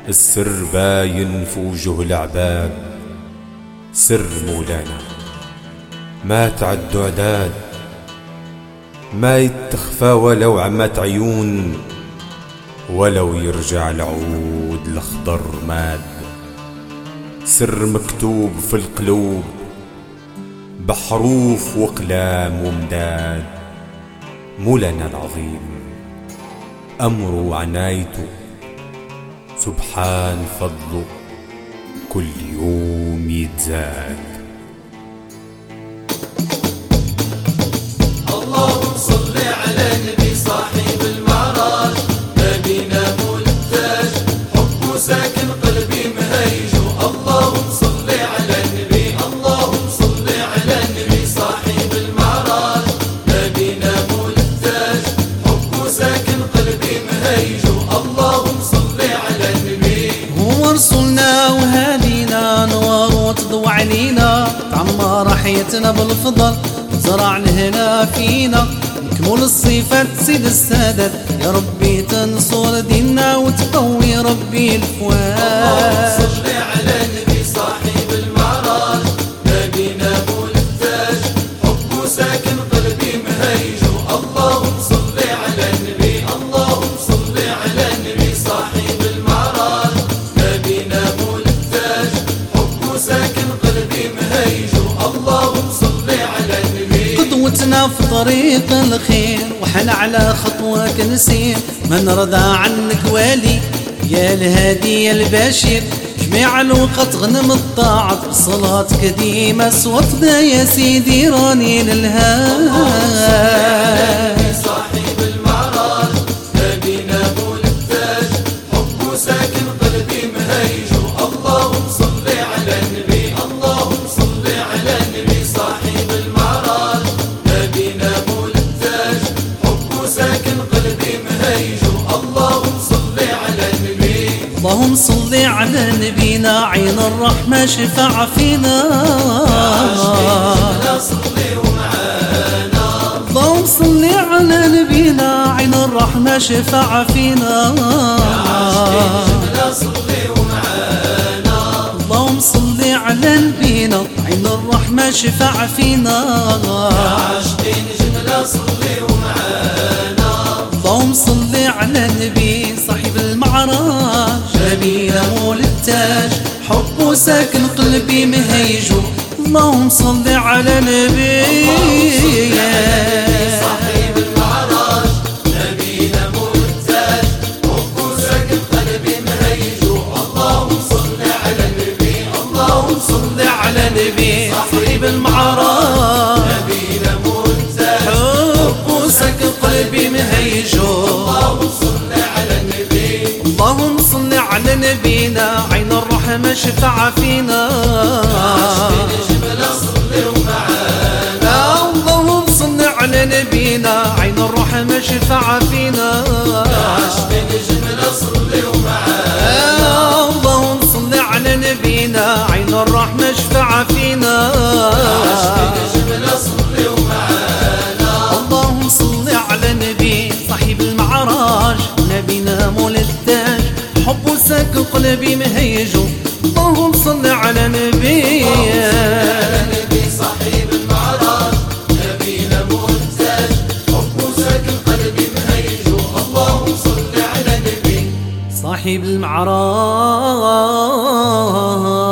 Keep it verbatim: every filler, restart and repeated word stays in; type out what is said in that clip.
السر باين في وجوه العباد، سر مولانا ما تعد عداد، ما يتخفى ولو عمت عيون، ولو يرجع العود الأخضر ماد. سر مكتوب في القلوب بحروف وقلام ومداد. مولانا العظيم أمره وعنايته، سبحان فضله كل يوم يتزاد. اللهم صل على النبي صاحب المعراج، نبينا مولد التاج، حبه ساكن قلبي مهيجه. اللهم صل على النبي، اللهم صل على النبي صاحب المعراج، نبينا مولد التاج، حبه ساكن قلبي مهيجه. اللهم صل على النبي. هو رسولنا وهادينا، نور وتضوى علينا، تعمر حياتنا بالفضل، زرع الهنا فينا، نكمل الصفات سيد السادات. يا ربي تنصر ديننا وتقوي ربي الفؤاد. اللهم صل على النبي صاحب المعراج، نبينا مولد التاج، حبه ساكن قلبي مهيجه. اللهم صل على النبي، اللهم صل على النبي صاحب المعراج، نبينا مولد التاج، حبه ساكن قلبي مهيجه. اللهم صل على النبي. قدوتنا في طريق الخير، وحنا على خطوك نسير، ما نرضى عنك والي يا الهادي يا البشير. جميع الوقت غنم الطاعة بصلاتك ديما، صوتنا يا سيدي راني للهاد. صاحب المعراج، نبينا مولد التاج، حبه ساكن قلبي مهيجه. اللهم صل على النبي، اللهم صل على النبي صاحب المعراج، نبينا مولد التاج، حبه ساكن قلبي مهيجه. اللهم صل على النبي. اللهم صل على نبينا، عين الرحمة شفع فينا. اللهم صل على نبينا، عين الرحمة شفع فينا. اللهم صل على نبينا، عين الرحمة شفع فينا. اللهم صل على النبي صاحب المعراج، نبينا مولد التاج، حبه ساكن قلبي مهيجه. اللهم صل على النبي صاحب المعراج، نبينا مولد التاج، حبه ساكن قلبي مهيجه. اللهم صل على النبي، اللهم صل على النبي صاحب المعراج، نبينا مولد التاج، حبه ساكن قلبي مهيجه. اللهم صل على النبي. اللهم صل على نبينا، عين الرحمة شفع فينا. اللهم صل على نبينا، عين الرحمة شفع فينا. اللهم صل على نبينا، عين الرحمة شفع فينا. اللهم صل على النبي صاحب المعراج، نبينا مولد التاج، حبه ساكن قلبي مهيجه. اللهم صل على نبي صاحب المعراج، نبينا مولد التاج، حبه ساكن قلبي مهيجه. اللهم صل على النبي صاحب المعراج.